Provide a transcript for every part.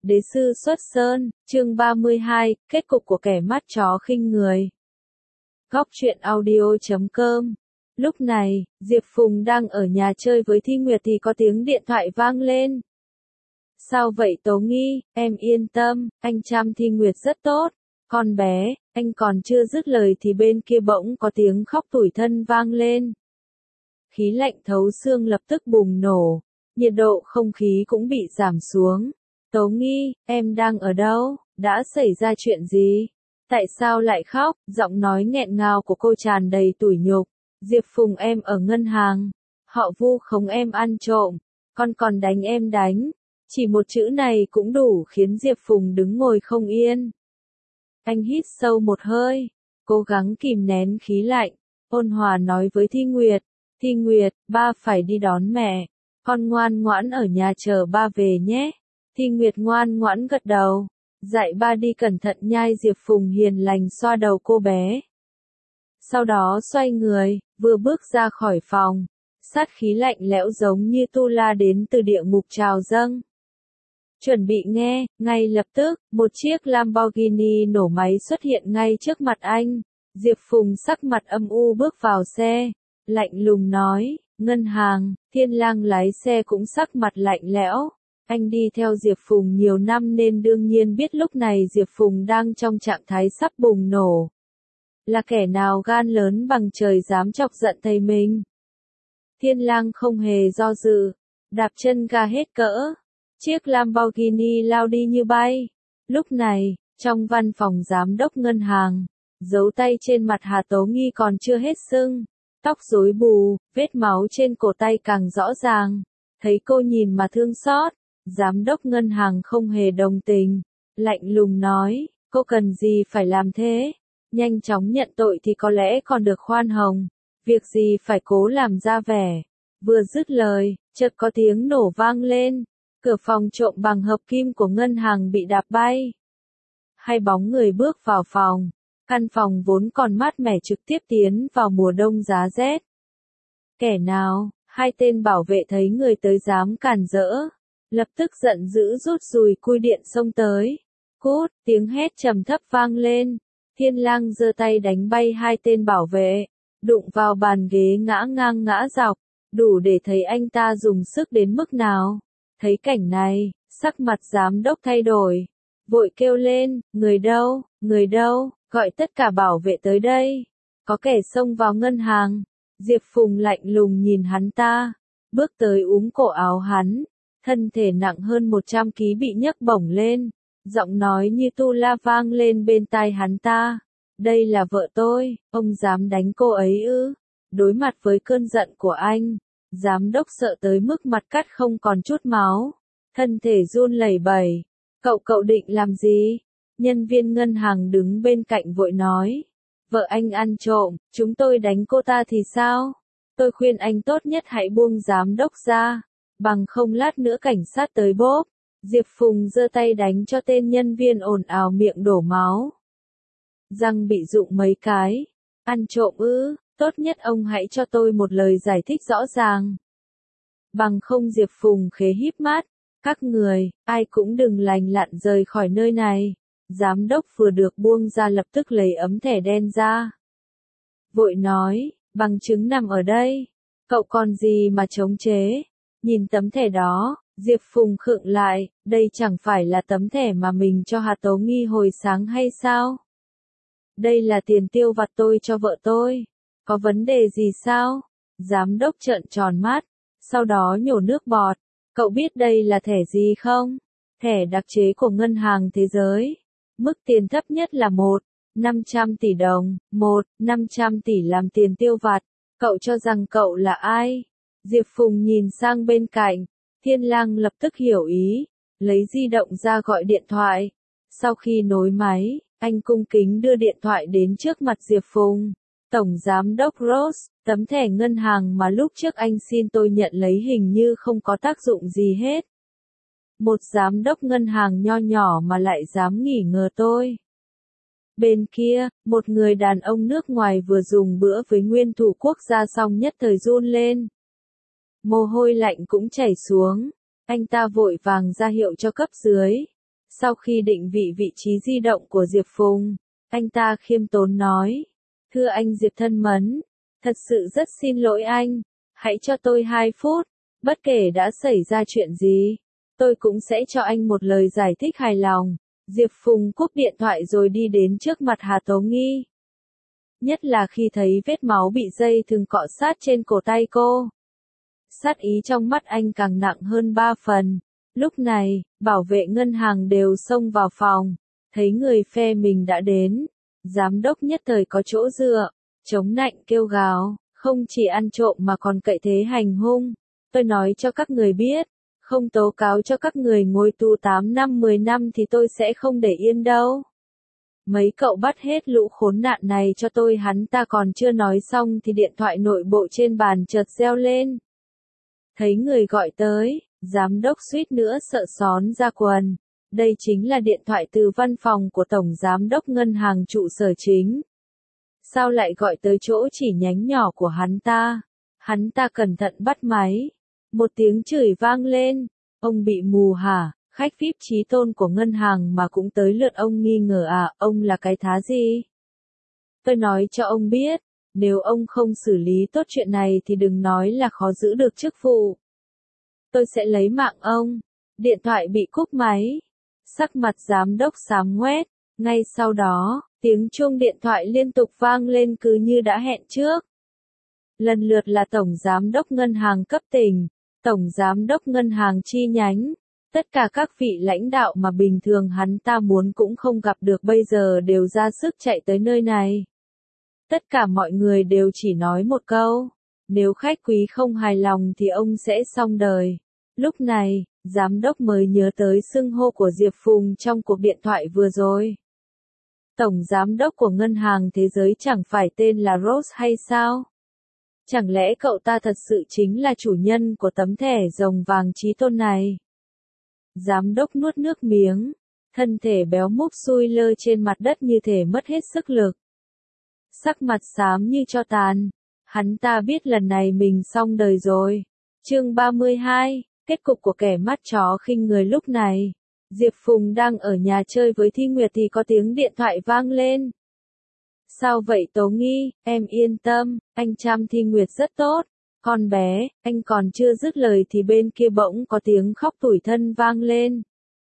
Đế sư xuất sơn, chương 32, kết cục của kẻ mắt chó khinh người. Góc truyện audio.com. Lúc này, Diệp Phùng đang ở nhà chơi với Thi Nguyệt thì có tiếng điện thoại vang lên. Sao vậy Tố Nghi, em yên tâm, anh chăm Thi Nguyệt rất tốt. Con bé, anh còn chưa dứt lời thì bên kia bỗng có tiếng khóc tủi thân vang lên. Khí lạnh thấu xương lập tức bùng nổ, nhiệt độ không khí cũng bị giảm xuống. Tố Nghi, em đang ở đâu? Đã xảy ra chuyện gì? Tại sao lại khóc? Giọng nói nghẹn ngào của cô tràn đầy tủi nhục. Diệp Phùng em ở ngân hàng. Họ vu khống em ăn trộm. Con còn đánh em đánh. Chỉ một chữ này cũng đủ khiến Diệp Phùng đứng ngồi không yên. Anh hít sâu một hơi, cố gắng kìm nén khí lạnh, ôn hòa nói với Thi Nguyệt. Thi Nguyệt, ba phải đi đón mẹ. Con ngoan ngoãn ở nhà chờ ba về nhé. Thi Nguyệt ngoan ngoãn gật đầu. Dạy ba đi cẩn thận nhai. Diệp Phùng hiền lành xoa đầu cô bé. Sau đó xoay người, vừa bước ra khỏi phòng. Sát khí lạnh lẽo giống như tu la đến từ địa ngục trào dâng. Chuẩn bị nghe, ngay lập tức, một chiếc Lamborghini nổ máy xuất hiện ngay trước mặt anh. Diệp Phùng sắc mặt âm u bước vào xe, lạnh lùng nói, ngân hàng. Thiên Lang lái xe cũng sắc mặt lạnh lẽo. Anh đi theo Diệp Phùng nhiều năm nên đương nhiên biết lúc này Diệp Phùng đang trong trạng thái sắp bùng nổ. Là kẻ nào gan lớn bằng trời dám chọc giận thầy mình. Thiên Lang không hề do dự, đạp chân ga hết cỡ. Chiếc Lamborghini lao đi như bay. Lúc này, trong văn phòng giám đốc ngân hàng, dấu tay trên mặt Hà Tố Nghi còn chưa hết sưng. Tóc rối bù, vết máu trên cổ tay càng rõ ràng. Thấy cô nhìn mà thương xót, giám đốc ngân hàng không hề đồng tình. Lạnh lùng nói, cô cần gì phải làm thế? Nhanh chóng nhận tội thì có lẽ còn được khoan hồng. Việc gì phải cố làm ra vẻ. Vừa dứt lời, chợt có tiếng nổ vang lên. Cửa phòng trộm bằng hợp kim của ngân hàng bị đạp bay. Hai bóng người bước vào phòng. Căn phòng vốn còn mát mẻ trực tiếp tiến vào mùa đông giá rét. Kẻ nào? Hai tên bảo vệ thấy người tới dám cản rỡ. Lập tức giận dữ rút dùi cui điện xông tới. Cút, tiếng hét trầm thấp vang lên. Thiên Lang giơ tay đánh bay hai tên bảo vệ. Đụng vào bàn ghế ngã ngang ngã dọc. Đủ để thấy anh ta dùng sức đến mức nào. Thấy cảnh này, sắc mặt giám đốc thay đổi. Vội kêu lên, người đâu, gọi tất cả bảo vệ tới đây. Có kẻ xông vào ngân hàng. Diệp Phùng lạnh lùng nhìn hắn ta. Bước tới úm cổ áo hắn. Thân thể nặng hơn 100 ký bị nhấc bổng lên. Giọng nói như tu la vang lên bên tai hắn ta. Đây là vợ tôi, ông dám đánh cô ấy ư? Đối mặt với cơn giận của anh. Giám đốc sợ tới mức mặt cắt không còn chút máu. Thân thể run lẩy bẩy. Cậu định làm gì? Nhân viên ngân hàng đứng bên cạnh vội nói. Vợ anh ăn trộm, chúng tôi đánh cô ta thì sao? Tôi khuyên anh tốt nhất hãy buông giám đốc ra. Bằng không lát nữa cảnh sát tới bóp. Diệp Phùng giơ tay đánh cho tên nhân viên ồn ào miệng đổ máu. Răng bị rụng mấy cái. Ăn trộm ư? Tốt nhất ông hãy cho tôi một lời giải thích rõ ràng. Bằng không. Diệp Phùng khế híp mắt. Các người, ai cũng đừng lành lặn rời khỏi nơi này. Giám đốc vừa được buông ra lập tức lấy ấm thẻ đen ra. Vội nói, bằng chứng nằm ở đây. Cậu còn gì mà chống chế? Nhìn tấm thẻ đó, Diệp Phùng khựng lại, đây chẳng phải là tấm thẻ mà mình cho Hà Tố Nghi hồi sáng hay sao? Đây là tiền tiêu vặt tôi cho vợ tôi. Có vấn đề gì sao? Giám đốc trợn tròn mắt, sau đó nhổ nước bọt. Cậu biết đây là thẻ gì không? Thẻ đặc chế của Ngân hàng Thế giới. Mức tiền thấp nhất là 1.500 tỷ đồng, 1.500 tỷ làm tiền tiêu vặt. Cậu cho rằng cậu là ai? Diệp Phùng nhìn sang bên cạnh. Thiên Lang lập tức hiểu ý. Lấy di động ra gọi điện thoại. Sau khi nối máy, anh cung kính đưa điện thoại đến trước mặt Diệp Phùng. Tổng Giám đốc Ross, tấm thẻ ngân hàng mà lúc trước anh xin tôi nhận lấy hình như không có tác dụng gì hết. Một giám đốc ngân hàng nho nhỏ mà lại dám nghỉ ngờ tôi. Bên kia, một người đàn ông nước ngoài vừa dùng bữa với nguyên thủ quốc gia xong nhất thời run lên. Mồ hôi lạnh cũng chảy xuống. Anh ta vội vàng ra hiệu cho cấp dưới. Sau khi định vị vị trí di động của Diệp Phùng, anh ta khiêm tốn nói. Thưa anh Diệp thân mến, thật sự rất xin lỗi anh, hãy cho tôi 2 phút, bất kể đã xảy ra chuyện gì, tôi cũng sẽ cho anh một lời giải thích hài lòng. Diệp Phùng cúp điện thoại rồi đi đến trước mặt Hà Tố Nghi. Nhất là khi thấy vết máu bị dây thừng cọ sát trên cổ tay cô. Sát ý trong mắt anh càng nặng hơn 3 phần. Lúc này, bảo vệ ngân hàng đều xông vào phòng, thấy người phe mình đã đến. Giám đốc nhất thời có chỗ dựa, chống nạnh kêu gào, không chỉ ăn trộm mà còn cậy thế hành hung. Tôi nói cho các người biết, không tố cáo cho các người ngồi tù 8 năm 10 năm thì tôi sẽ không để yên đâu. Mấy cậu bắt hết lũ khốn nạn này cho tôi. Hắn ta còn chưa nói xong thì điện thoại nội bộ trên bàn chợt reo lên. Thấy người gọi tới, giám đốc suýt nữa sợ xón ra quần. Đây chính là điện thoại từ văn phòng của Tổng Giám đốc Ngân hàng trụ sở chính. Sao lại gọi tới chỗ chỉ nhánh nhỏ của hắn ta? Hắn ta cẩn thận bắt máy. Một tiếng chửi vang lên. Ông bị mù hả? Khách VIP chí tôn của ngân hàng mà cũng tới lượt ông nghi ngờ à? Ông là cái thá gì? Tôi nói cho ông biết, nếu ông không xử lý tốt chuyện này thì đừng nói là khó giữ được chức vụ. Tôi sẽ lấy mạng ông. Điện thoại bị cúp máy. Sắc mặt giám đốc xám ngoét. Ngay sau đó, tiếng chuông điện thoại liên tục vang lên cứ như đã hẹn trước. Lần lượt là Tổng Giám đốc Ngân hàng cấp tỉnh, Tổng Giám đốc Ngân hàng chi nhánh. Tất cả các vị lãnh đạo mà bình thường hắn ta muốn cũng không gặp được bây giờ đều ra sức chạy tới nơi này. Tất cả mọi người đều chỉ nói một câu. Nếu khách quý không hài lòng thì ông sẽ xong đời. Lúc này, giám đốc mới nhớ tới xưng hô của Diệp Phùng trong cuộc điện thoại vừa rồi. Tổng giám đốc của Ngân hàng Thế giới chẳng phải tên là Rose hay sao? Chẳng lẽ cậu ta thật sự chính là chủ nhân của tấm thẻ rồng vàng chí tôn này? Giám đốc nuốt nước miếng, thân thể béo múp sui lơ trên mặt đất như thể mất hết sức lực. Sắc mặt xám như tro tàn, hắn ta biết lần này mình xong đời rồi. Chương 32, kết cục của kẻ mắt chó khinh người. Lúc này, Diệp Phùng đang ở nhà chơi với Thi Nguyệt thì có tiếng điện thoại vang lên. Sao vậy Tố Nghi, em yên tâm, anh chăm Thi Nguyệt rất tốt. Con bé, anh còn chưa dứt lời thì bên kia bỗng có tiếng khóc tủi thân vang lên.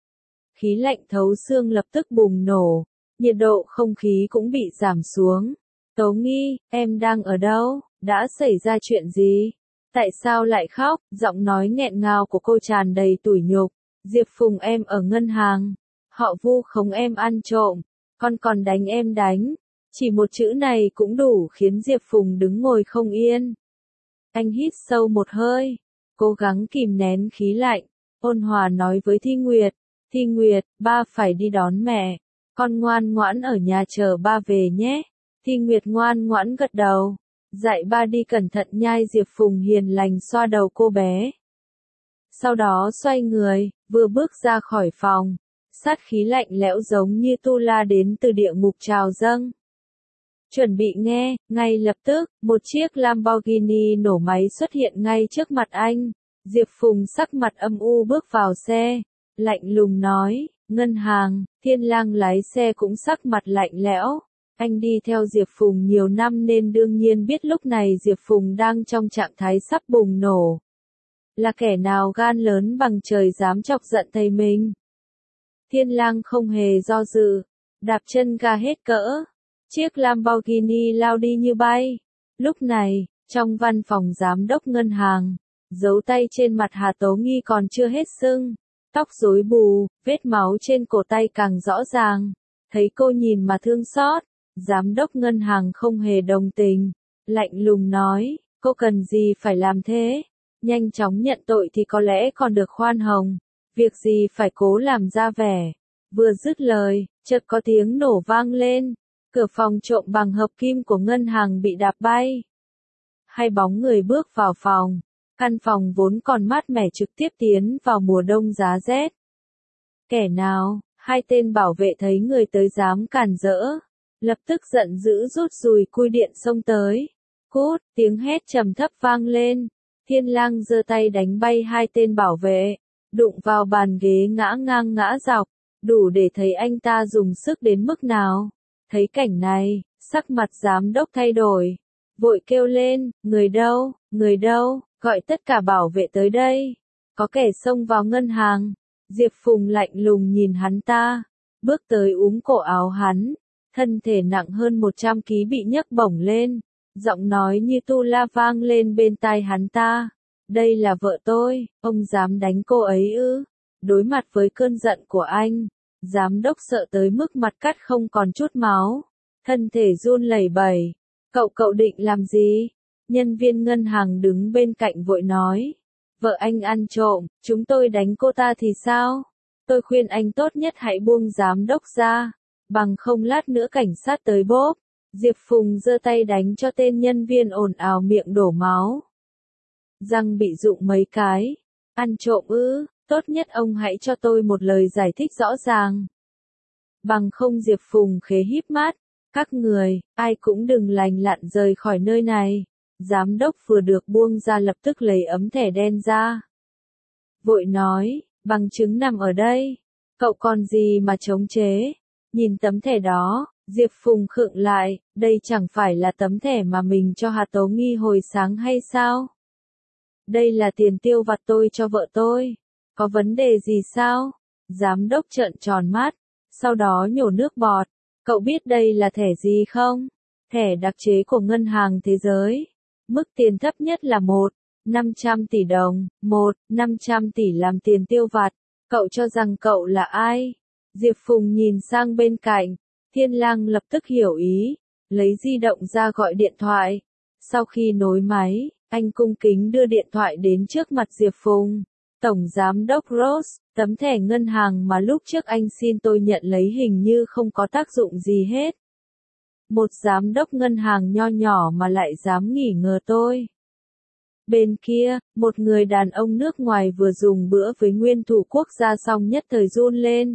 Khí lạnh thấu xương lập tức bùng nổ, nhiệt độ không khí cũng bị giảm xuống. Tố Nghi, em đang ở đâu? Đã xảy ra chuyện gì? Tại sao lại khóc? Giọng nói nghẹn ngào của cô tràn đầy tủi nhục. Diệp Phùng em ở ngân hàng. Họ vu khống em ăn trộm. Con còn đánh em đánh. Chỉ một chữ này cũng đủ khiến Diệp Phùng đứng ngồi không yên. Anh hít sâu một hơi, cố gắng kìm nén khí lạnh, ôn hòa nói với Thi Nguyệt. Thi Nguyệt, ba phải đi đón mẹ. Con ngoan ngoãn ở nhà chờ ba về nhé. Thi Nguyệt ngoan ngoãn gật đầu. Dạy ba đi cẩn thận nhai. Diệp Phùng hiền lành xoa đầu cô bé. Sau đó xoay người, vừa bước ra khỏi phòng. Sát khí lạnh lẽo giống như tu la đến từ địa ngục trào dâng. Chuẩn bị nghe, ngay lập tức, một chiếc Lamborghini nổ máy xuất hiện ngay trước mặt anh. Diệp Phùng sắc mặt âm u bước vào xe, lạnh lùng nói, ngân hàng. Thiên Lang lái xe cũng sắc mặt lạnh lẽo. Anh đi theo Diệp Phùng nhiều năm nên đương nhiên biết lúc này Diệp Phùng đang trong trạng thái sắp bùng nổ. Là kẻ nào gan lớn bằng trời dám chọc giận thầy mình. Thiên Lang không hề do dự, đạp chân ga hết cỡ. Chiếc Lamborghini lao đi như bay. Lúc này, trong văn phòng giám đốc ngân hàng, dấu tay trên mặt Hà Tố Nghi còn chưa hết sưng. Tóc rối bù, vết máu trên cổ tay càng rõ ràng. Thấy cô nhìn mà thương xót, giám đốc ngân hàng không hề đồng tình. Lạnh lùng nói, cô cần gì phải làm thế? Nhanh chóng nhận tội thì có lẽ còn được khoan hồng. Việc gì phải cố làm ra vẻ. Vừa dứt lời, chợt có tiếng nổ vang lên. Cửa phòng trộm bằng hợp kim của ngân hàng bị đạp bay. Hai bóng người bước vào phòng. Căn phòng vốn còn mát mẻ trực tiếp tiến vào mùa đông giá rét. Kẻ nào? Hai tên bảo vệ thấy người tới dám cản rỡ. Lập tức giận dữ rút dùi cui điện xông tới. Cút, tiếng hét trầm thấp vang lên. Thiên Lang giơ tay đánh bay hai tên bảo vệ. Đụng vào bàn ghế ngã ngang ngã dọc. đủ để thấy anh ta dùng sức đến mức nào. Thấy cảnh này, sắc mặt giám đốc thay đổi, vội kêu lên, người đâu, gọi tất cả bảo vệ tới đây, có kẻ xông vào ngân hàng. Diệp Phùng lạnh lùng nhìn hắn ta, bước tới úm cổ áo hắn, thân thể nặng hơn 100 ký bị nhấc bổng lên, giọng nói như tu la vang lên bên tai hắn ta. Đây là vợ tôi, ông dám đánh cô ấy ư? Đối mặt với cơn giận của anh, giám đốc sợ tới mức mặt cắt không còn chút máu, thân thể run lẩy bẩy. Cậu định làm gì? Nhân viên ngân hàng đứng bên cạnh vội nói. Vợ anh ăn trộm, chúng tôi đánh cô ta thì sao? Tôi khuyên anh tốt nhất hãy buông giám đốc ra, bằng không lát nữa cảnh sát tới bóp. Diệp Phùng giơ tay đánh cho tên nhân viên ồn ào miệng đổ máu. Răng bị rụng mấy cái. Ăn trộm ư, tốt nhất ông hãy cho tôi một lời giải thích rõ ràng. Bằng không Diệp Phùng khế híp mắt. Các người, ai cũng đừng lành lặn rời khỏi nơi này. Giám đốc vừa được buông ra lập tức lấy ấm thẻ đen ra. Vội nói, bằng chứng nằm ở đây. Cậu còn gì mà chống chế? Nhìn tấm thẻ đó, Diệp Phùng khựng lại, đây chẳng phải là tấm thẻ mà mình cho Hà Tố Nghi hồi sáng hay sao? Đây là tiền tiêu vặt tôi cho vợ tôi. Có vấn đề gì sao? Giám đốc trợn tròn mắt, sau đó nhổ nước bọt. Cậu biết đây là thẻ gì không? Thẻ đặc chế của Ngân hàng Thế giới. Mức tiền thấp nhất là 1.500 tỷ đồng, 1.500 tỷ làm tiền tiêu vặt. Cậu cho rằng cậu là ai? Diệp Phùng nhìn sang bên cạnh, Thiên Lang lập tức hiểu ý, lấy di động ra gọi điện thoại. Sau khi nối máy, anh cung kính đưa điện thoại đến trước mặt Diệp Phùng. Tổng Giám đốc Ross, tấm thẻ ngân hàng mà lúc trước anh xin tôi nhận lấy hình như không có tác dụng gì hết. Một giám đốc ngân hàng nho nhỏ mà lại dám nghỉ ngờ tôi. Bên kia, một người đàn ông nước ngoài vừa dùng bữa với nguyên thủ quốc gia xong nhất thời run lên.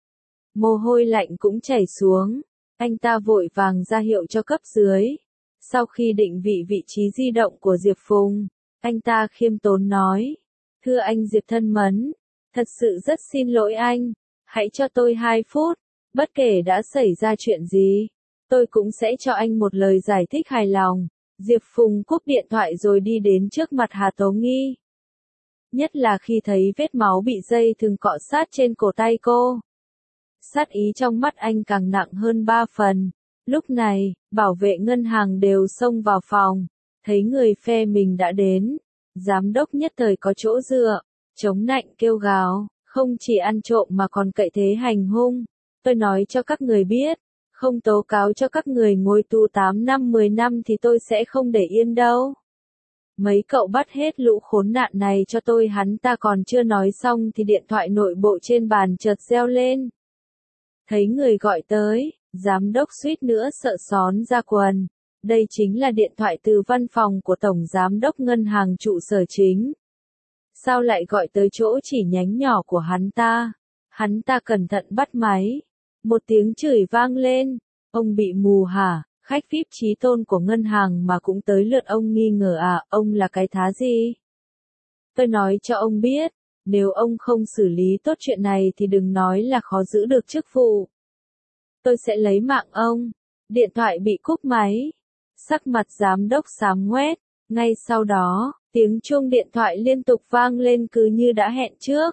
Mồ hôi lạnh cũng chảy xuống, anh ta vội vàng ra hiệu cho cấp dưới. Sau khi định vị vị trí di động của Diệp Phùng, anh ta khiêm tốn nói. Thưa anh Diệp thân mến, thật sự rất xin lỗi anh, hãy cho tôi 2 phút, bất kể đã xảy ra chuyện gì, tôi cũng sẽ cho anh một lời giải thích hài lòng. Diệp Phùng cúp điện thoại rồi đi đến trước mặt Hà Tố Nghi. Nhất là khi thấy vết máu bị dây thừng cọ sát trên cổ tay cô. Sát ý trong mắt anh càng nặng hơn 3 phần. Lúc này, bảo vệ ngân hàng đều xông vào phòng, thấy người phe mình đã đến. Giám đốc nhất thời có chỗ dựa, chống nạnh kêu gào, không chỉ ăn trộm mà còn cậy thế hành hung. Tôi nói cho các người biết, không tố cáo cho các người ngồi tù 8 năm 10 năm thì tôi sẽ không để yên đâu. Mấy cậu bắt hết lũ khốn nạn này cho tôi. Hắn ta còn chưa nói xong thì điện thoại nội bộ trên bàn chợt reo lên. Thấy người gọi tới, giám đốc suýt nữa sợ xón ra quần. Đây chính là điện thoại từ văn phòng của Tổng Giám đốc Ngân hàng trụ sở chính. Sao lại gọi tới chỗ chỉ nhánh nhỏ của hắn ta? Hắn ta cẩn thận bắt máy. Một tiếng chửi vang lên. Ông bị mù hả? Khách VIP chí tôn của ngân hàng mà cũng tới lượt ông nghi ngờ à? Ông là cái thá gì? Tôi nói cho ông biết, nếu ông không xử lý tốt chuyện này thì đừng nói là khó giữ được chức vụ. Tôi sẽ lấy mạng ông. Điện thoại bị cúp máy. Sắc mặt giám đốc xám ngoét. Ngay sau đó, tiếng chuông điện thoại liên tục vang lên cứ như đã hẹn trước.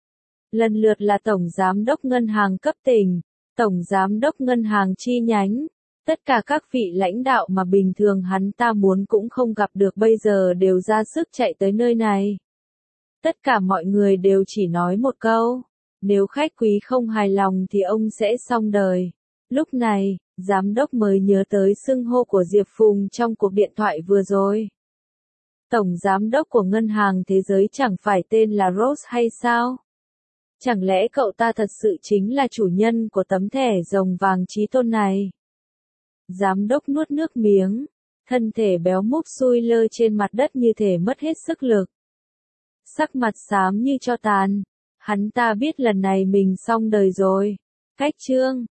Lần lượt là Tổng Giám đốc Ngân hàng cấp tỉnh, Tổng Giám đốc Ngân hàng chi nhánh. Tất cả các vị lãnh đạo mà bình thường hắn ta muốn cũng không gặp được bây giờ đều ra sức chạy tới nơi này. Tất cả mọi người đều chỉ nói một câu. Nếu khách quý không hài lòng thì ông sẽ xong đời. Lúc này, giám đốc mới nhớ tới xưng hô của Diệp Phùng trong cuộc điện thoại vừa rồi. Tổng giám đốc của Ngân hàng Thế giới chẳng phải tên là Ross hay sao? Chẳng lẽ cậu ta thật sự chính là chủ nhân của tấm thẻ rồng vàng chí tôn này? Giám đốc nuốt nước miếng, thân thể béo múp sui lơ trên mặt đất như thể mất hết sức lực. Sắc mặt xám như tro tàn, hắn ta biết lần này mình xong đời rồi. Cách chương